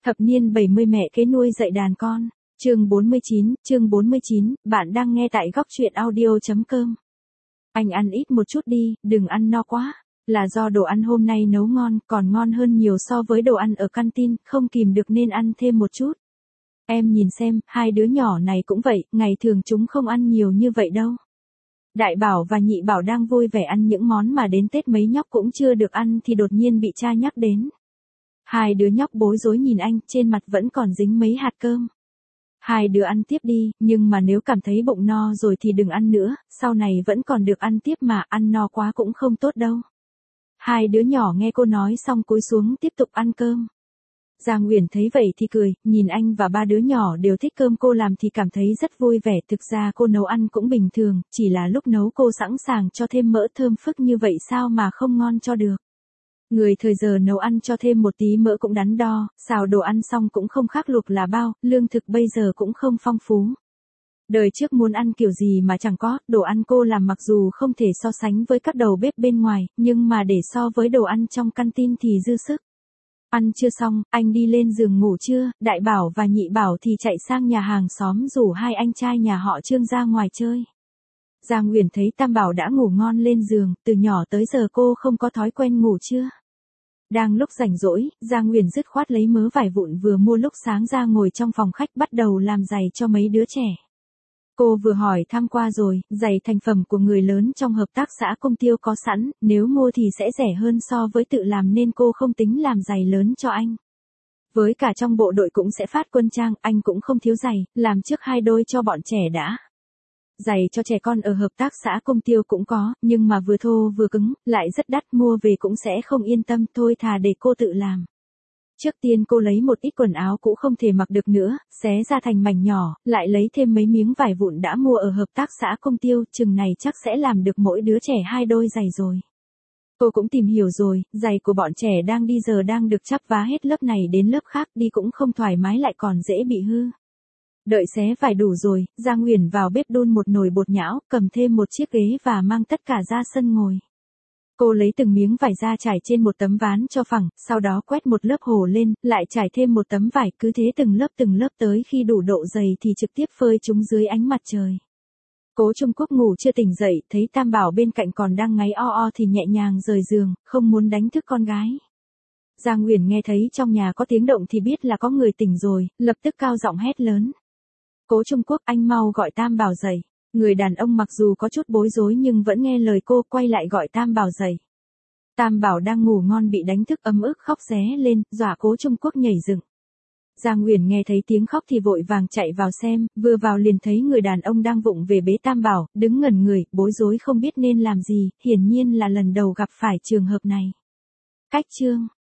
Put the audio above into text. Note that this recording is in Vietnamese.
Thập niên 70 mẹ kế nuôi dạy đàn con. Chương 49, bạn đang nghe tại góc truyện audio.com. Anh ăn ít một chút đi, đừng ăn no quá. Là do đồ ăn hôm nay nấu ngon, còn ngon hơn nhiều so với đồ ăn ở canteen, không kìm được nên ăn thêm một chút. Em nhìn xem, hai đứa nhỏ này cũng vậy, ngày thường chúng không ăn nhiều như vậy đâu. Đại Bảo và Nhị Bảo đang vui vẻ ăn những món mà đến Tết mấy nhóc cũng chưa được ăn thì đột nhiên bị cha nhắc đến. Hai đứa nhóc bối rối nhìn anh, trên mặt vẫn còn dính mấy hạt cơm. Hai đứa ăn tiếp đi, nhưng mà nếu cảm thấy bụng no rồi thì đừng ăn nữa, sau này vẫn còn được ăn tiếp mà, ăn no quá cũng không tốt đâu. Hai đứa nhỏ nghe cô nói xong cúi xuống tiếp tục ăn cơm. Giang Uyển thấy vậy thì cười, nhìn anh và ba đứa nhỏ đều thích cơm cô làm thì cảm thấy rất vui vẻ. Thực ra cô nấu ăn cũng bình thường, chỉ là lúc nấu cô sẵn sàng cho thêm mỡ thơm phức như vậy sao mà không ngon cho được. Người thời giờ nấu ăn cho thêm một tí mỡ cũng đắn đo, xào đồ ăn xong cũng không khác luộc là bao, lương thực bây giờ cũng không phong phú. Đời trước muốn ăn kiểu gì mà chẳng có, đồ ăn cô làm mặc dù không thể so sánh với các đầu bếp bên ngoài, nhưng mà để so với đồ ăn trong canteen thì dư sức. Ăn chưa xong, anh đi lên giường ngủ chưa, Đại Bảo và Nhị Bảo thì chạy sang nhà hàng xóm rủ hai anh trai nhà họ Trương ra ngoài chơi. Giang Uyển thấy Tam Bảo đã ngủ ngon lên giường, từ nhỏ tới giờ cô không có thói quen ngủ trưa. Đang lúc rảnh rỗi, Giang Uyển dứt khoát lấy mớ vải vụn vừa mua lúc sáng ra ngồi trong phòng khách bắt đầu làm giày cho mấy đứa trẻ. Cô vừa hỏi thăm qua rồi, giày thành phẩm của người lớn trong hợp tác xã Công Tiêu có sẵn, nếu mua thì sẽ rẻ hơn so với tự làm nên cô không tính làm giày lớn cho anh. Với cả trong bộ đội cũng sẽ phát quân trang, anh cũng không thiếu giày, làm trước 2 đôi cho bọn trẻ đã. Giày cho trẻ con ở hợp tác xã Công Tiêu cũng có, nhưng mà vừa thô vừa cứng, lại rất đắt, mua về cũng sẽ không yên tâm, thôi thà để cô tự làm. Trước tiên cô lấy một ít quần áo cũ không thể mặc được nữa, xé ra thành mảnh nhỏ, lại lấy thêm mấy miếng vải vụn đã mua ở hợp tác xã Công Tiêu, chừng này chắc sẽ làm được mỗi đứa trẻ 2 đôi giày rồi. Cô cũng tìm hiểu rồi, giày của bọn trẻ đang đi giờ đang được chắp vá hết lớp này đến lớp khác, đi cũng không thoải mái lại còn dễ bị hư. Đợi xé vải đủ rồi, Giang Uyển vào bếp đun một nồi bột nhão, cầm thêm một chiếc ghế và mang tất cả ra sân ngồi. Cô lấy từng miếng vải ra trải trên một tấm ván cho phẳng, sau đó quét một lớp hồ lên, lại trải thêm một tấm vải, cứ thế từng lớp tới khi đủ độ dày thì trực tiếp phơi chúng dưới ánh mặt trời. Cố Trung Quốc ngủ chưa tỉnh dậy, thấy Tam Bảo bên cạnh còn đang ngáy o o thì nhẹ nhàng rời giường, không muốn đánh thức con gái. Giang Uyển nghe thấy trong nhà có tiếng động thì biết là có người tỉnh rồi, lập tức cao giọng hét lớn. Cố Trung Quốc, anh mau gọi Tam Bảo dậy. Người đàn ông mặc dù có chút bối rối nhưng vẫn nghe lời cô, quay lại gọi Tam Bảo dậy. Tam Bảo đang ngủ ngon bị đánh thức ấm ức khóc ré lên, dọa Cố Trung Quốc nhảy dựng. Giang Uyển nghe thấy tiếng khóc thì vội vàng chạy vào xem, vừa vào liền thấy người đàn ông đang vụng về bế Tam Bảo, đứng ngẩn người, bối rối không biết nên làm gì, hiển nhiên là lần đầu gặp phải trường hợp này. Cách chương